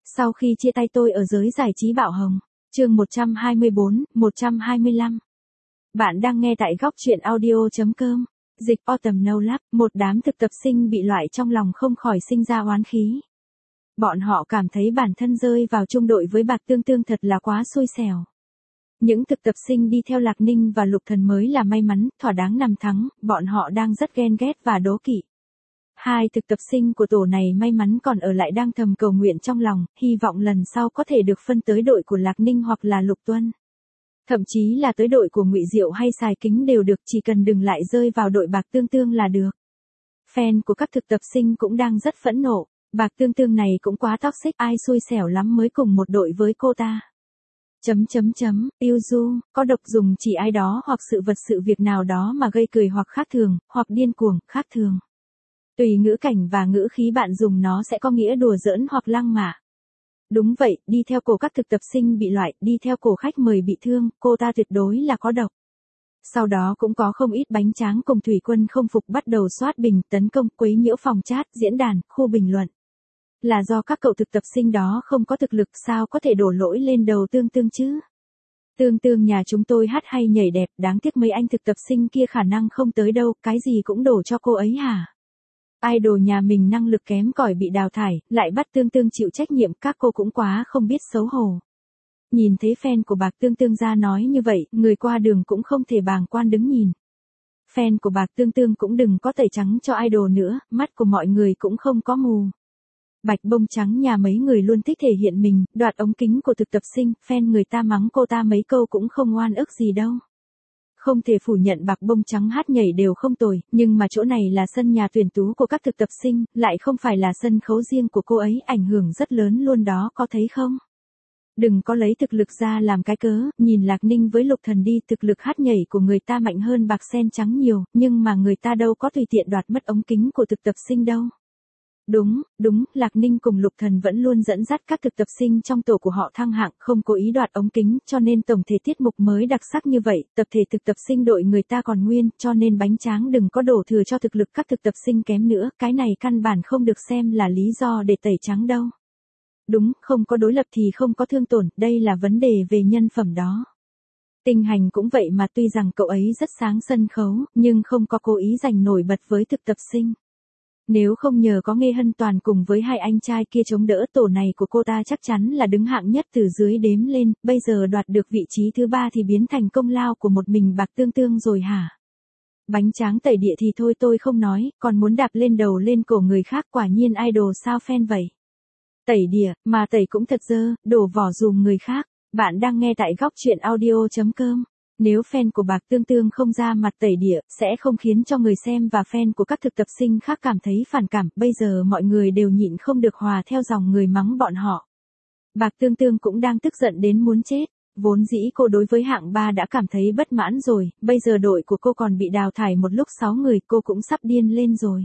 Sau khi chia tay tôi ở giới giải trí bạo hồng. Chương 124, 125. Bạn đang nghe tại góc truyện audio.com. Dịch Autumn No Love, một đám thực tập sinh bị loại trong lòng không khỏi sinh ra oán khí. Bọn họ cảm thấy bản thân rơi vào chung đội với Bạc Tương Tương thật là quá xui xẻo. Những thực tập sinh đi theo Lạc Ninh và Lục Thần mới là may mắn, thỏa đáng nằm thắng, bọn họ đang rất ghen ghét và đố kỵ. Hai thực tập sinh của tổ này may mắn còn ở lại đang thầm cầu nguyện trong lòng, hy vọng lần sau có thể được phân tới đội của Lạc Ninh hoặc là Lục Tuân. Thậm chí là tới đội của Ngụy Diệu hay Sài Kính đều được, chỉ cần đừng lại rơi vào đội Bạc Tương Tương là được. Fan của các thực tập sinh cũng đang rất phẫn nộ, Bạc Tương Tương này cũng quá toxic, ai xui xẻo lắm mới cùng một đội với cô ta. Yêu du, có độc dùng chỉ ai đó hoặc sự vật sự việc nào đó mà gây cười hoặc khác thường, hoặc điên cuồng, khác thường. Tùy ngữ cảnh và ngữ khí bạn dùng nó sẽ có nghĩa đùa giỡn hoặc lăng mạ. Đúng vậy, đi theo cổ các thực tập sinh bị loại, đi theo cổ khách mời bị thương, cô ta tuyệt đối là có độc. Sau đó cũng có không ít bánh tráng cùng thủy quân không phục bắt đầu soát bình, tấn công, quấy nhiễu phòng chat, diễn đàn, khu bình luận. Là do các cậu thực tập sinh đó không có thực lực, sao có thể đổ lỗi lên đầu Tương Tương chứ? Tương Tương nhà chúng tôi hát hay nhảy đẹp, đáng tiếc mấy anh thực tập sinh kia khả năng không tới đâu, cái gì cũng đổ cho cô ấy hả? Idol nhà mình năng lực kém cỏi bị đào thải, lại bắt Tương Tương chịu trách nhiệm, các cô cũng quá không biết xấu hổ. Nhìn thấy fan của Bạc Tương Tương ra nói như vậy, người qua đường cũng không thể bàng quan đứng nhìn. Fan của Bạc Tương Tương cũng đừng có tẩy trắng cho idol nữa, mắt của mọi người cũng không có mù. Bạch Bông Trắng nhà mấy người luôn thích thể hiện mình, đoạt ống kính của thực tập sinh, fan người ta mắng cô ta mấy câu cũng không oan ức gì đâu. Không thể phủ nhận Bạc Bông Trắng hát nhảy đều không tồi, nhưng mà chỗ này là sân nhà tuyển tú của các thực tập sinh, lại không phải là sân khấu riêng của cô ấy, ảnh hưởng rất lớn luôn đó, có thấy không? Đừng có lấy thực lực ra làm cái cớ, nhìn Lạc Ninh với Lục Thần đi, thực lực hát nhảy của người ta mạnh hơn Bạc Sen Trắng nhiều, nhưng mà người ta đâu có tùy tiện đoạt mất ống kính của thực tập sinh đâu. Đúng, Lạc Ninh cùng Lục Thần vẫn luôn dẫn dắt các thực tập sinh trong tổ của họ thăng hạng, không cố ý đoạt ống kính, cho nên tổng thể tiết mục mới đặc sắc như vậy, tập thể thực tập sinh đội người ta còn nguyên, cho nên bánh tráng đừng có đổ thừa cho thực lực các thực tập sinh kém nữa, cái này căn bản không được xem là lý do để tẩy trắng đâu. Đúng, không có đối lập thì không có thương tổn, đây là vấn đề về nhân phẩm đó. Tinh Hành cũng vậy mà, tuy rằng cậu ấy rất sáng sân khấu, nhưng không có cố ý giành nổi bật với thực tập sinh. Nếu không nhờ có Nghê Hân Toàn cùng với hai anh trai kia chống đỡ, tổ này của cô ta chắc chắn là đứng hạng nhất từ dưới đếm lên, bây giờ đoạt được vị trí thứ 3 thì biến thành công lao của một mình Bạc Tương Tương rồi hả? Bánh tráng tẩy địa thì thôi tôi không nói, còn muốn đạp lên đầu lên cổ người khác, quả nhiên idol sao fan vậy? Tẩy địa, mà tẩy cũng thật dơ, đổ vỏ dùm người khác. Bạn đang nghe tại góc truyện audio.com. Nếu fan của Bạc Tương Tương không ra mặt tẩy địa, sẽ không khiến cho người xem và fan của các thực tập sinh khác cảm thấy phản cảm, bây giờ mọi người đều nhịn không được hòa theo dòng người mắng bọn họ. Bạc Tương Tương cũng đang tức giận đến muốn chết, vốn dĩ cô đối với hạng 3 đã cảm thấy bất mãn rồi, bây giờ đội của cô còn bị đào thải một lúc 6 người, cô cũng sắp điên lên rồi.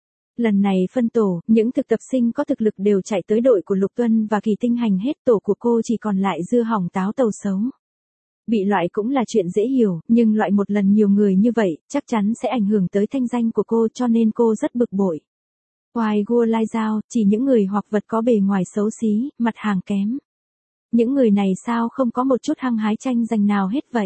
Lần này phân tổ, những thực tập sinh có thực lực đều chạy tới đội của Lục Tuân và Kỳ Tinh Hành hết, tổ của cô chỉ còn lại dưa hỏng táo tàu xấu. Bị loại cũng là chuyện dễ hiểu, nhưng loại một lần nhiều người như vậy, chắc chắn sẽ ảnh hưởng tới thanh danh của cô, cho nên cô rất bực bội. Hoài Gua Lai Giao, chỉ những người hoặc vật có bề ngoài xấu xí, mặt hàng kém. Những người này sao không có một chút hăng hái tranh giành nào hết vậy?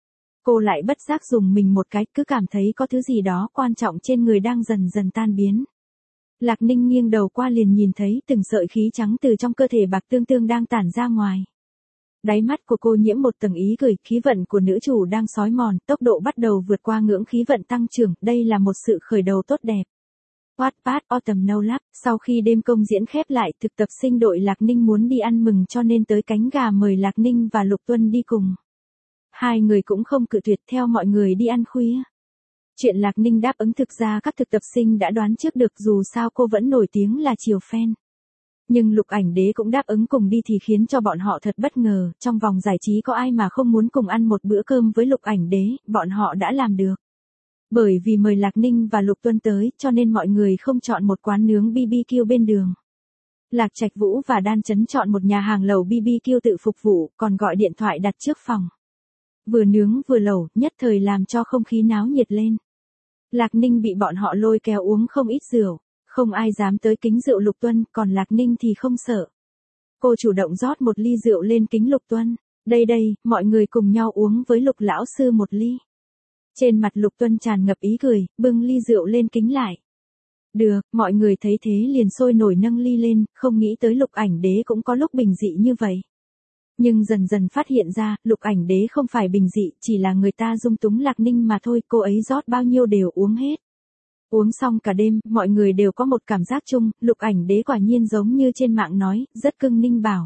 Cô lại bất giác dùng mình một cái, cứ cảm thấy có thứ gì đó quan trọng trên người đang dần dần tan biến. Lạc Ninh nghiêng đầu qua liền nhìn thấy từng sợi khí trắng từ trong cơ thể Bạc Tương Tương đang tản ra ngoài. Đáy mắt của cô nhiễm một tầng ý cười, khí vận của nữ chủ đang xói mòn, tốc độ bắt đầu vượt qua ngưỡng khí vận tăng trưởng, đây là một sự khởi đầu tốt đẹp. Wattpad Autumn No Love, sau khi đêm công diễn khép lại, thực tập sinh đội Lạc Ninh muốn đi ăn mừng cho nên tới Cánh Gà mời Lạc Ninh và Lục Tuân đi cùng. Hai người cũng không cự tuyệt, theo mọi người đi ăn khuya. Chuyện Lạc Ninh đáp ứng thực ra các thực tập sinh đã đoán trước được, dù sao cô vẫn nổi tiếng là chiều fan. Nhưng Lục Ảnh Đế cũng đáp ứng cùng đi thì khiến cho bọn họ thật bất ngờ, trong vòng giải trí có ai mà không muốn cùng ăn một bữa cơm với Lục Ảnh Đế, bọn họ đã làm được. Bởi vì mời Lạc Ninh và Lục Tuân tới, cho nên mọi người không chọn một quán nướng BBQ bên đường. Lạc Trạch Vũ và Đan Chấn chọn một nhà hàng lẩu BBQ tự phục vụ, còn gọi điện thoại đặt trước phòng. Vừa nướng vừa lẩu, nhất thời làm cho không khí náo nhiệt lên. Lạc Ninh bị bọn họ lôi kéo uống không ít rượu, không ai dám tới kính rượu Lục Tuân, còn Lạc Ninh thì không sợ. Cô chủ động rót một ly rượu lên kính Lục Tuân. Đây đây, mọi người cùng nhau uống với Lục lão sư một ly. Trên mặt Lục Tuân tràn ngập ý cười, bưng ly rượu lên kính lại. Được, mọi người thấy thế liền sôi nổi nâng ly lên, không nghĩ tới Lục Ảnh Đế cũng có lúc bình dị như vậy. Nhưng dần dần phát hiện ra, Lục Ảnh Đế không phải bình dị, chỉ là người ta dung túng Lạc Ninh mà thôi, cô ấy rót bao nhiêu đều uống hết. Uống xong cả đêm, mọi người đều có một cảm giác chung, Lục Ảnh Đế quả nhiên giống như trên mạng nói, rất cưng Ninh bảo.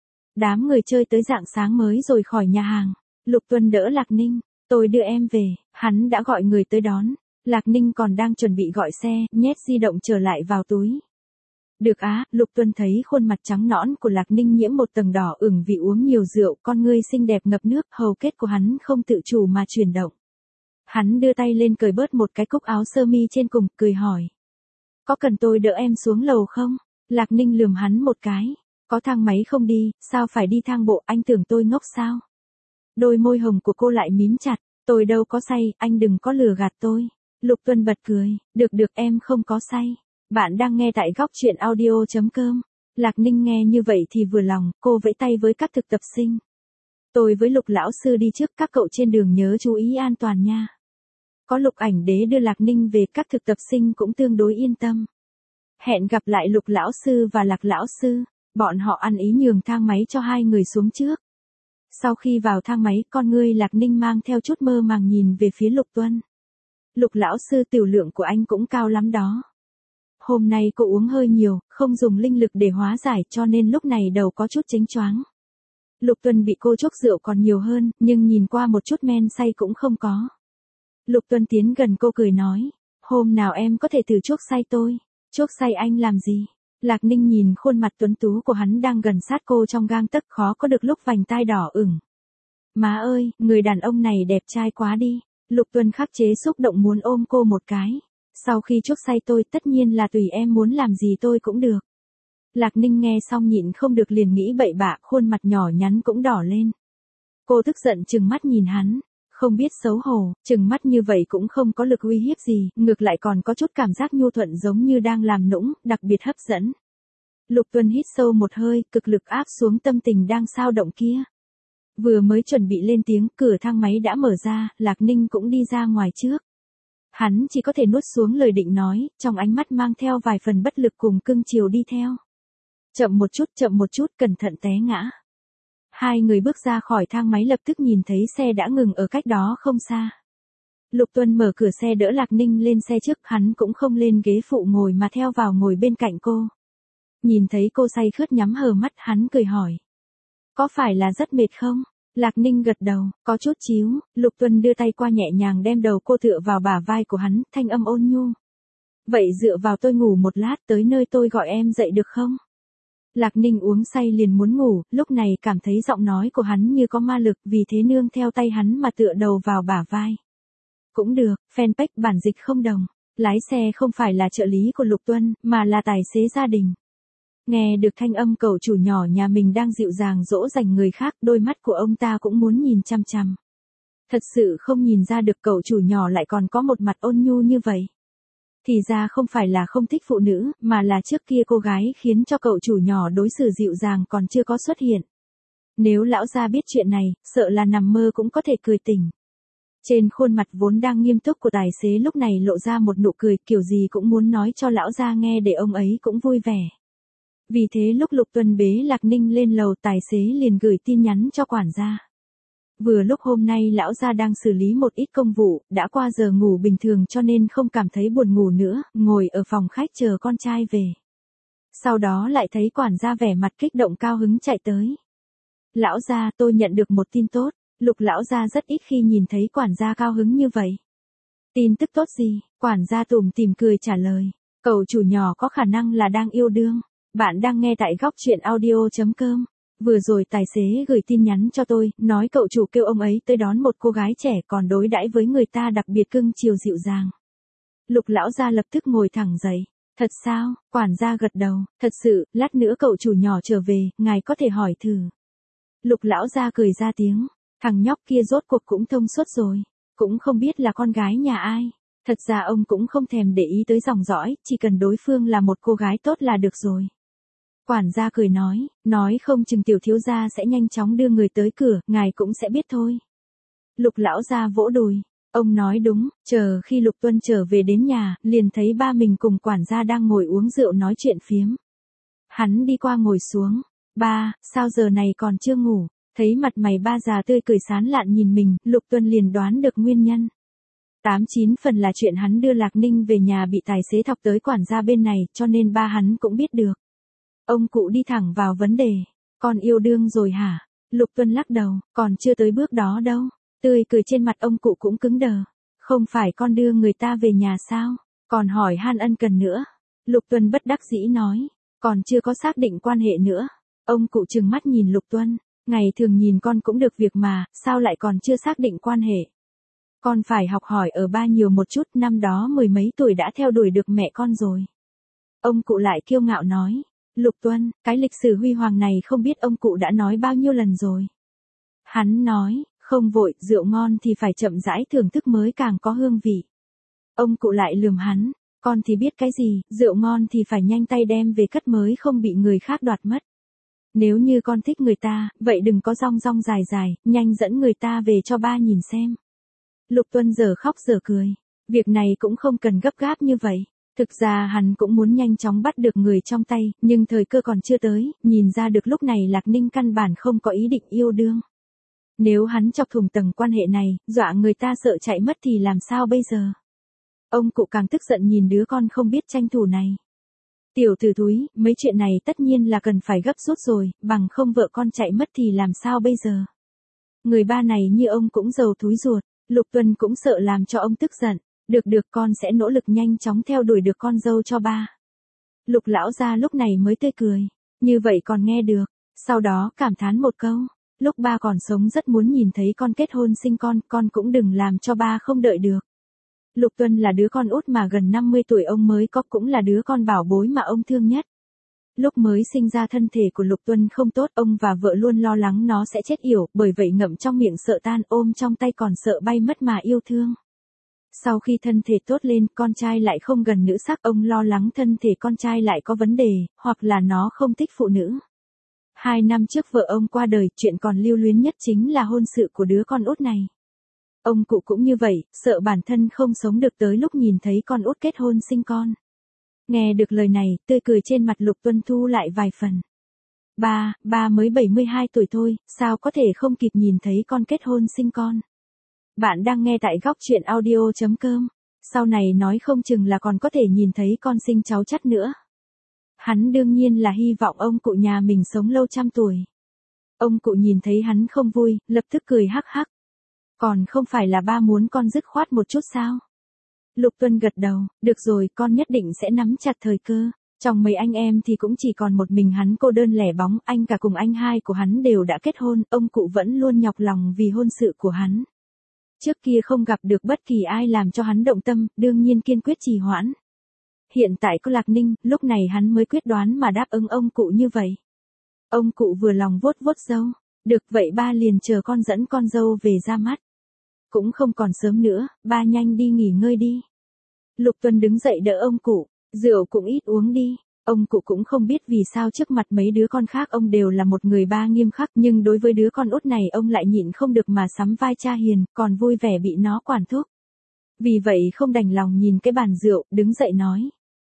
Đám người chơi tới rạng sáng mới rồi khỏi nhà hàng. Lục Tuân đỡ Lạc Ninh, tôi đưa em về, hắn đã gọi người tới đón. Lạc Ninh còn đang chuẩn bị gọi xe, nhét di động trở lại vào túi. Được á, Lục Tuân thấy khuôn mặt trắng nõn của Lạc Ninh nhiễm một tầng đỏ ửng vì uống nhiều rượu, con ngươi xinh đẹp ngập nước, hầu kết của hắn không tự chủ mà chuyển động. Hắn đưa tay lên cởi bớt một cái cúc áo sơ mi trên cùng, cười hỏi. Có cần tôi đỡ em xuống lầu không? Lạc Ninh lườm hắn một cái. Có thang máy không đi, sao phải đi thang bộ, anh tưởng tôi ngốc sao? Đôi môi hồng của cô lại mím chặt, tôi đâu có say, anh đừng có lừa gạt tôi. Lục Tuân bật cười, được em không có say. Bạn đang nghe tại góc truyện audio.com. Lạc Ninh nghe như vậy thì vừa lòng, cô vẫy tay với các thực tập sinh. Tôi với Lục lão sư đi trước, các cậu trên đường nhớ chú ý an toàn nha. Có Lục Ảnh Đế đưa Lạc Ninh về, các thực tập sinh cũng tương đối yên tâm. Hẹn gặp lại Lục lão sư và Lạc lão sư. Bọn họ ăn ý nhường thang máy cho hai người xuống trước. Sau khi vào thang máy, con ngươi Lạc Ninh mang theo chút mơ màng nhìn về phía Lục Tuân. Lục lão sư, tiểu lượng của anh cũng cao lắm đó. Hôm nay cô uống hơi nhiều, không dùng linh lực để hóa giải cho nên lúc này đầu có chút chếnh choáng. Lục Tuân bị cô chuốc rượu còn nhiều hơn, nhưng nhìn qua một chút men say cũng không có. Lục Tuân tiến gần cô cười nói, hôm nào em có thể thử chuốc say tôi. Chuốc say anh làm gì? Lạc Ninh nhìn khuôn mặt tuấn tú của hắn đang gần sát cô trong gang tấc, khó có được lúc vành tai đỏ ửng. Má ơi, người đàn ông này đẹp trai quá đi. Lục Tuân khắc chế xúc động muốn ôm cô một cái. Sau khi chuốc say tôi, tất nhiên là tùy em muốn làm gì tôi cũng được. Lạc Ninh nghe xong nhịn không được liền nghĩ bậy bạ, khuôn mặt nhỏ nhắn cũng đỏ lên. Cô tức giận trừng mắt nhìn hắn, không biết xấu hổ, trừng mắt như vậy cũng không có lực uy hiếp gì, ngược lại còn có chút cảm giác nhu thuận giống như đang làm nũng, đặc biệt hấp dẫn. Lục Tuân hít sâu một hơi, cực lực áp xuống tâm tình đang xao động kia. Vừa mới chuẩn bị lên tiếng, cửa thang máy đã mở ra, Lạc Ninh cũng đi ra ngoài trước. Hắn chỉ có thể nuốt xuống lời định nói, trong ánh mắt mang theo vài phần bất lực cùng cưng chiều đi theo. Chậm một chút, cẩn thận té ngã. Hai người bước ra khỏi thang máy lập tức nhìn thấy xe đã ngừng ở cách đó không xa. Lục Tuân mở cửa xe đỡ Lạc Ninh lên xe trước, hắn cũng không lên ghế phụ ngồi mà theo vào ngồi bên cạnh cô. Nhìn thấy cô say khướt nhắm hờ mắt, hắn cười hỏi. Có phải là rất mệt không? Lạc Ninh gật đầu, có chút chíu. Lục Tuân đưa tay qua nhẹ nhàng đem đầu cô tựa vào bả vai của hắn, thanh âm ôn nhu. Vậy dựa vào tôi ngủ một lát, tới nơi tôi gọi em dậy được không? Lạc Ninh uống say liền muốn ngủ, lúc này cảm thấy giọng nói của hắn như có ma lực, vì thế nương theo tay hắn mà tựa đầu vào bả vai. Cũng được, fanpage bản dịch không đồng. Lái xe không phải là trợ lý của Lục Tuân, mà là tài xế gia đình. Nghe được thanh âm cậu chủ nhỏ nhà mình đang dịu dàng dỗ dành người khác, đôi mắt của ông ta cũng muốn nhìn chăm chăm. Thật sự không nhìn ra được cậu chủ nhỏ lại còn có một mặt ôn nhu như vậy. Thì ra không phải là không thích phụ nữ, mà là trước kia cô gái khiến cho cậu chủ nhỏ đối xử dịu dàng còn chưa có xuất hiện. Nếu lão gia biết chuyện này, sợ là nằm mơ cũng có thể cười tỉnh. Trên khuôn mặt vốn đang nghiêm túc của tài xế lúc này lộ ra một nụ cười, kiểu gì cũng muốn nói cho lão gia nghe để ông ấy cũng vui vẻ. Vì thế lúc Lục Tuân bế Lạc Ninh lên lầu, tài xế liền gửi tin nhắn cho quản gia. Vừa lúc hôm nay lão gia đang xử lý một ít công vụ, đã qua giờ ngủ bình thường cho nên không cảm thấy buồn ngủ nữa, ngồi ở phòng khách chờ con trai về. Sau đó lại thấy quản gia vẻ mặt kích động cao hứng chạy tới. Lão gia, tôi nhận được một tin tốt. Lục lão gia rất ít khi nhìn thấy quản gia cao hứng như vậy. Tin tức tốt gì? Quản gia tủm tỉm cười trả lời. Cậu chủ nhỏ có khả năng là đang yêu đương. Bạn đang nghe tại góc truyện audio.com. Vừa rồi tài xế gửi tin nhắn cho tôi, nói cậu chủ kêu ông ấy tới đón một cô gái trẻ còn đối đãi với người ta đặc biệt cưng chiều dịu dàng. Lục lão gia lập tức ngồi thẳng dậy. Thật sao? Quản gia gật đầu. Thật sự, lát nữa cậu chủ nhỏ trở về, ngài có thể hỏi thử. Lục lão gia cười ra tiếng. Thằng nhóc kia rốt cuộc cũng thông suốt rồi. Cũng không biết là con gái nhà ai. Thật ra ông cũng không thèm để ý tới dòng dõi, chỉ cần đối phương là một cô gái tốt là được rồi. Quản gia cười nói không chừng tiểu thiếu gia sẽ nhanh chóng đưa người tới cửa, ngài cũng sẽ biết thôi. Lục lão gia vỗ đùi. Ông nói đúng, chờ khi Lục Tuân trở về đến nhà, liền thấy ba mình cùng quản gia đang ngồi uống rượu nói chuyện phiếm. Hắn đi qua ngồi xuống. Ba, sao giờ này còn chưa ngủ? Thấy mặt mày ba già tươi cười sán lạn nhìn mình, Lục Tuân liền đoán được nguyên nhân. 89 phần là chuyện hắn đưa Lạc Ninh về nhà bị tài xế thọc tới quản gia bên này, cho nên ba hắn cũng biết được. Ông cụ đi thẳng vào vấn đề. Con yêu đương rồi hả? Lục Tuân lắc đầu, còn chưa tới bước đó đâu. Tươi cười trên mặt ông cụ cũng cứng đờ. Không phải con đưa người ta về nhà sao? Còn hỏi han ân cần nữa. Lục Tuân bất đắc dĩ nói. Còn chưa có xác định quan hệ nữa. Ông cụ trừng mắt nhìn Lục Tuân. Ngày thường nhìn con cũng được việc mà, sao lại còn chưa xác định quan hệ? Con phải học hỏi ở ba nhiều một chút, năm đó 10 mấy tuổi đã theo đuổi được mẹ con rồi. Ông cụ lại kiêu ngạo nói. Lục Tuân, cái lịch sử huy hoàng này không biết ông cụ đã nói bao nhiêu lần rồi. Hắn nói, không vội, rượu ngon thì phải chậm rãi thưởng thức mới càng có hương vị. Ông cụ lại lườm hắn, con thì biết cái gì, rượu ngon thì phải nhanh tay đem về cất mới không bị người khác đoạt mất. Nếu như con thích người ta, vậy đừng có rong rong dài dài, nhanh dẫn người ta về cho ba nhìn xem. Lục Tuân giờ khóc giờ cười. Việc này cũng không cần gấp gáp như vậy. Thực ra hắn cũng muốn nhanh chóng bắt được người trong tay, nhưng thời cơ còn chưa tới, nhìn ra được lúc này Lạc Ninh căn bản không có ý định yêu đương. Nếu hắn chọc thủng tầng quan hệ này, dọa người ta sợ chạy mất thì làm sao bây giờ? Ông cụ càng tức giận nhìn đứa con không biết tranh thủ này. Tiểu tử thúi, mấy chuyện này tất nhiên là cần phải gấp rút rồi, bằng không vợ con chạy mất thì làm sao bây giờ? Người ba này như ông cũng giàu thúi ruột, Lục Tuân cũng sợ làm cho ông tức giận. Được con sẽ nỗ lực nhanh chóng theo đuổi được con dâu cho ba. Lục lão gia lúc này mới tươi cười. Như vậy còn nghe được. Sau đó cảm thán một câu. Lúc ba còn sống rất muốn nhìn thấy con kết hôn sinh con cũng đừng làm cho ba không đợi được. Lục Tuân là đứa con út mà gần 50 tuổi ông mới có, cũng là đứa con bảo bối mà ông thương nhất. Lúc mới sinh ra thân thể của Lục Tuân không tốt, ông và vợ luôn lo lắng nó sẽ chết yểu, bởi vậy ngậm trong miệng sợ tan, ôm trong tay còn sợ bay mất mà yêu thương. Sau khi thân thể tốt lên, con trai lại không gần nữ sắc, ông lo lắng thân thể con trai lại có vấn đề, hoặc là nó không thích phụ nữ. 2 năm trước vợ ông qua đời, chuyện còn lưu luyến nhất chính là hôn sự của đứa con út này. Ông cụ cũng như vậy, sợ bản thân không sống được tới lúc nhìn thấy con út kết hôn sinh con. Nghe được lời này, tươi cười trên mặt Lục Tuân thu lại vài phần. Ba mới 72 tuổi thôi, sao có thể không kịp nhìn thấy con kết hôn sinh con. Bạn đang nghe tại góc truyện audio.com. Sau này nói không chừng là còn có thể nhìn thấy con sinh cháu chắt nữa. Hắn đương nhiên là hy vọng ông cụ nhà mình sống lâu trăm tuổi. Ông cụ nhìn thấy hắn không vui, lập tức cười hắc hắc. Còn không phải là ba muốn con dứt khoát một chút sao? Lục Tuân gật đầu, được rồi, con nhất định sẽ nắm chặt thời cơ. Trong mấy anh em thì cũng chỉ còn một mình hắn cô đơn lẻ bóng, anh cả cùng anh hai của hắn đều đã kết hôn, ông cụ vẫn luôn nhọc lòng vì hôn sự của hắn. Trước kia không gặp được bất kỳ ai làm cho hắn động tâm, đương nhiên kiên quyết trì hoãn. Hiện tại có Lạc Ninh, lúc này hắn mới quyết đoán mà đáp ứng ông cụ như vậy. Ông cụ vừa lòng vuốt vuốt râu. Được vậy ba liền chờ con dẫn con dâu về ra mắt. Cũng không còn sớm nữa, ba nhanh đi nghỉ ngơi đi. Lục Tuân đứng dậy đỡ ông cụ, rượu cũng ít uống đi. Ông cụ cũng không biết vì sao trước mặt mấy đứa con khác ông đều là một người ba nghiêm khắc, nhưng đối với đứa con út này ông lại nhịn không được mà sắm vai cha hiền, còn vui vẻ bị nó quản thúc. Vì vậy không đành lòng nhìn cái bàn rượu, đứng dậy nói.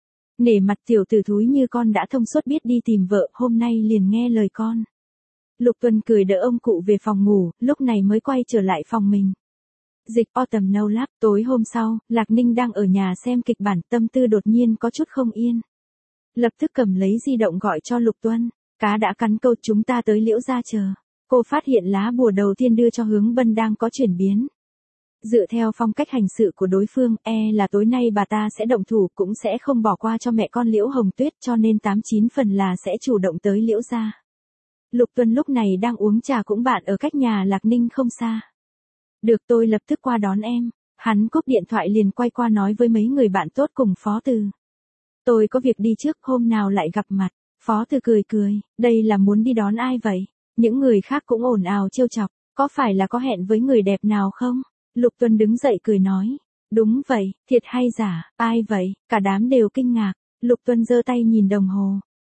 Nể mặt tiểu tử thúi như con đã thông suốt biết đi tìm vợ, hôm nay liền nghe lời con. Lục Tuân cười đỡ ông cụ về phòng ngủ, lúc này mới quay trở lại phòng mình. Dịch Autumn No Lab. Tối hôm sau, Lạc Ninh đang ở nhà xem kịch bản, tâm tư đột nhiên có chút không yên. Lập tức cầm lấy di động gọi cho Lục Tuân. Cá đã cắn câu, chúng ta tới Liễu gia chờ. Cô phát hiện lá bùa đầu tiên đưa cho Hướng Bân đang có chuyển biến. Dựa theo phong cách hành sự của đối phương, là tối nay bà ta sẽ động thủ, cũng sẽ không bỏ qua cho mẹ con Liễu Hồng Tuyết, cho nên 89 phần là sẽ chủ động tới Liễu gia. Lục Tuân lúc này đang uống trà cũng bạn ở cách nhà Lạc Ninh không xa. Được, tôi lập tức qua đón em. Hắn cúp điện thoại liền quay qua nói với mấy người bạn tốt cùng Phó Từ. Tôi có việc đi trước, hôm nào lại gặp mặt. Phó Từ cười, đây là muốn đi đón ai vậy? Những người khác cũng ồn ào trêu chọc, có phải là có hẹn với người đẹp nào không? Lục Tuân đứng dậy cười nói. Đúng vậy, thiệt hay giả, ai vậy? Cả đám đều kinh ngạc. Lục Tuân giơ tay nhìn đồng hồ.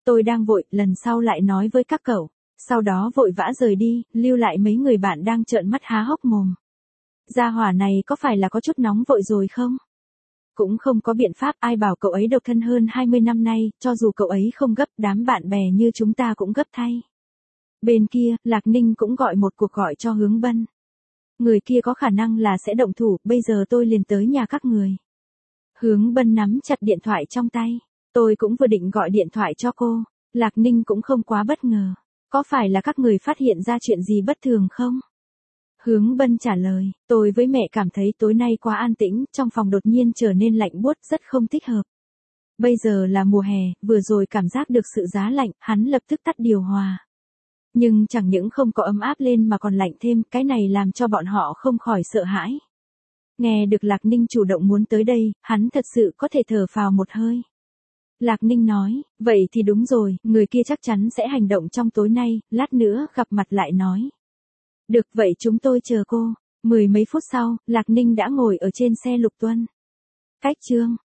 Tôi đang vội, lần sau lại nói với các cậu. Sau đó vội vã rời đi, lưu lại mấy người bạn đang trợn mắt há hốc mồm. Gia hỏa này có phải là có chút nóng vội rồi không? Cũng không có biện pháp, ai bảo cậu ấy độc thân hơn 20 năm nay, cho dù cậu ấy không gấp, đám bạn bè như chúng ta cũng gấp thay. Bên kia, Lạc Ninh cũng gọi một cuộc gọi cho Hướng Bân. Người kia có khả năng là sẽ động thủ, bây giờ tôi liền tới nhà các người. Hướng Bân nắm chặt điện thoại trong tay. Tôi cũng vừa định gọi điện thoại cho cô. Lạc Ninh cũng không quá bất ngờ. Có phải là các người phát hiện ra chuyện gì bất thường không? Hướng Bân trả lời, tôi với mẹ cảm thấy tối nay quá an tĩnh, trong phòng đột nhiên trở nên lạnh buốt, rất không thích hợp. Bây giờ là mùa hè, vừa rồi cảm giác được sự giá lạnh, hắn lập tức tắt điều hòa. Nhưng chẳng những không có ấm áp lên mà còn lạnh thêm, cái này làm cho bọn họ không khỏi sợ hãi. Nghe được Lạc Ninh chủ động muốn tới đây, hắn thật sự có thể thở phào một hơi. Lạc Ninh nói, vậy thì đúng rồi, người kia chắc chắn sẽ hành động trong tối nay, lát nữa gặp mặt lại nói. Được vậy chúng tôi chờ cô. 10 mấy phút sau, Lạc Ninh đã ngồi ở trên xe Lục Tuân. Cách chương